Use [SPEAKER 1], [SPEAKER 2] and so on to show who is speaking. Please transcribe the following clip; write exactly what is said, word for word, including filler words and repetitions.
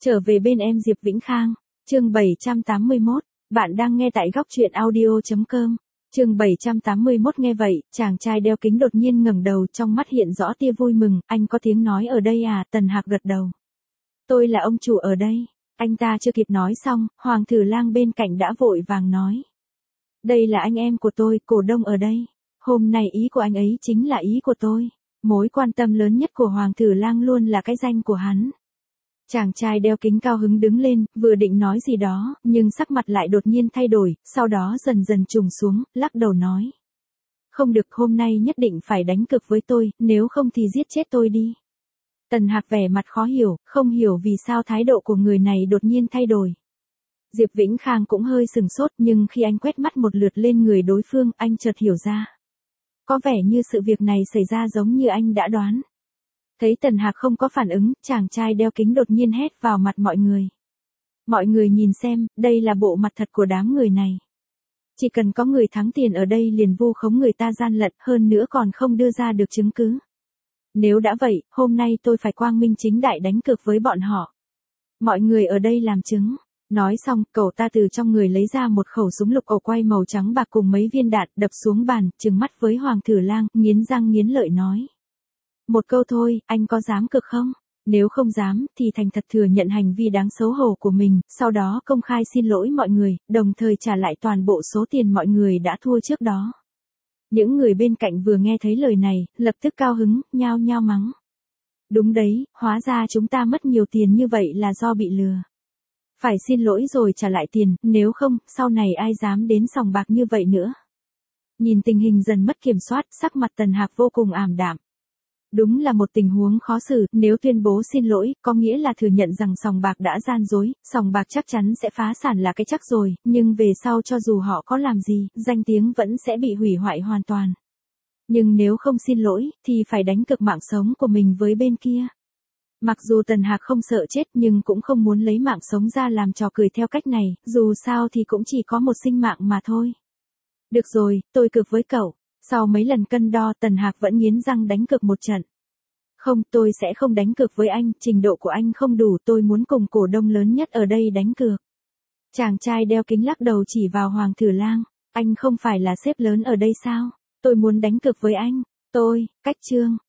[SPEAKER 1] Trở về bên em Diệp Vĩnh Khang, chương bảy trăm tám mươi mốt, bạn đang nghe tại góc truyện audio.com. Chương bảy trăm tám mươi mốt nghe vậy, chàng trai đeo kính đột nhiên ngẩng đầu, trong mắt hiện rõ tia vui mừng, anh có tiếng nói ở đây à? Tần Hạc gật đầu. Tôi là ông chủ ở đây. Anh ta chưa kịp nói xong, Hoàng Thử Lang bên cạnh đã vội vàng nói. Đây là anh em của tôi, Cổ Đông ở đây. Hôm nay ý của anh ấy chính là ý của tôi. Mối quan tâm lớn nhất của Hoàng Thử Lang luôn là cái danh của hắn. Chàng trai đeo kính cao hứng đứng lên, vừa định nói gì đó, nhưng sắc mặt lại đột nhiên thay đổi, sau đó dần dần trùng xuống, lắc đầu nói. Không được, hôm nay nhất định phải đánh cược với tôi, nếu không thì giết chết tôi đi. Tần Hạc vẻ mặt khó hiểu, không hiểu vì sao thái độ của người này đột nhiên thay đổi. Diệp Vĩnh Khang cũng hơi sừng sốt, nhưng khi anh quét mắt một lượt lên người đối phương, anh chợt hiểu ra. Có vẻ như sự việc này xảy ra giống như anh đã đoán. Thấy Tần Hạc không có phản ứng, chàng trai đeo kính đột nhiên hét vào mặt mọi người. Mọi người nhìn xem, đây là bộ mặt thật của đám người này. Chỉ cần có người thắng tiền ở đây liền vu khống người ta gian lận, hơn nữa còn không đưa ra được chứng cứ. Nếu đã vậy, hôm nay tôi phải quang minh chính đại đánh cược với bọn họ. Mọi người ở đây làm chứng. Nói xong, cậu ta từ trong người lấy ra một khẩu súng lục ổ quay màu trắng bạc cùng mấy viên đạn, đập xuống bàn, trừng mắt với Hoàng Thử Lang, nghiến răng nghiến lợi nói. Một câu thôi, anh có dám cược không? Nếu không dám, thì thành thật thừa nhận hành vi đáng xấu hổ của mình, sau đó công khai xin lỗi mọi người, đồng thời trả lại toàn bộ số tiền mọi người đã thua trước đó. Những người bên cạnh vừa nghe thấy lời này, lập tức cao hứng, nhao nhao mắng. Đúng đấy, hóa ra chúng ta mất nhiều tiền như vậy là do bị lừa. Phải xin lỗi rồi trả lại tiền, nếu không, sau này ai dám đến sòng bạc như vậy nữa. Nhìn tình hình dần mất kiểm soát, sắc mặt Tần Hạc vô cùng ảm đạm. Đúng là một tình huống khó xử, nếu tuyên bố xin lỗi, có nghĩa là thừa nhận rằng sòng bạc đã gian dối, sòng bạc chắc chắn sẽ phá sản là cái chắc rồi, nhưng về sau cho dù họ có làm gì, danh tiếng vẫn sẽ bị hủy hoại hoàn toàn. Nhưng nếu không xin lỗi, thì phải đánh cược mạng sống của mình với bên kia. Mặc dù Tần Hạc không sợ chết nhưng cũng không muốn lấy mạng sống ra làm trò cười theo cách này, dù sao thì cũng chỉ có một sinh mạng mà thôi. Được rồi, tôi cược với cậu. Sau mấy lần cân đo, Tần Hạc vẫn nghiến răng đánh cược một trận. Không, tôi sẽ không đánh cược với anh, trình độ của anh không đủ, tôi muốn cùng cổ đông lớn nhất ở đây đánh cược. Chàng trai đeo kính lắc đầu chỉ vào Hoàng Thử Lang, anh không phải là sếp lớn ở đây sao? Tôi muốn đánh cược với anh. Tôi, cách chương.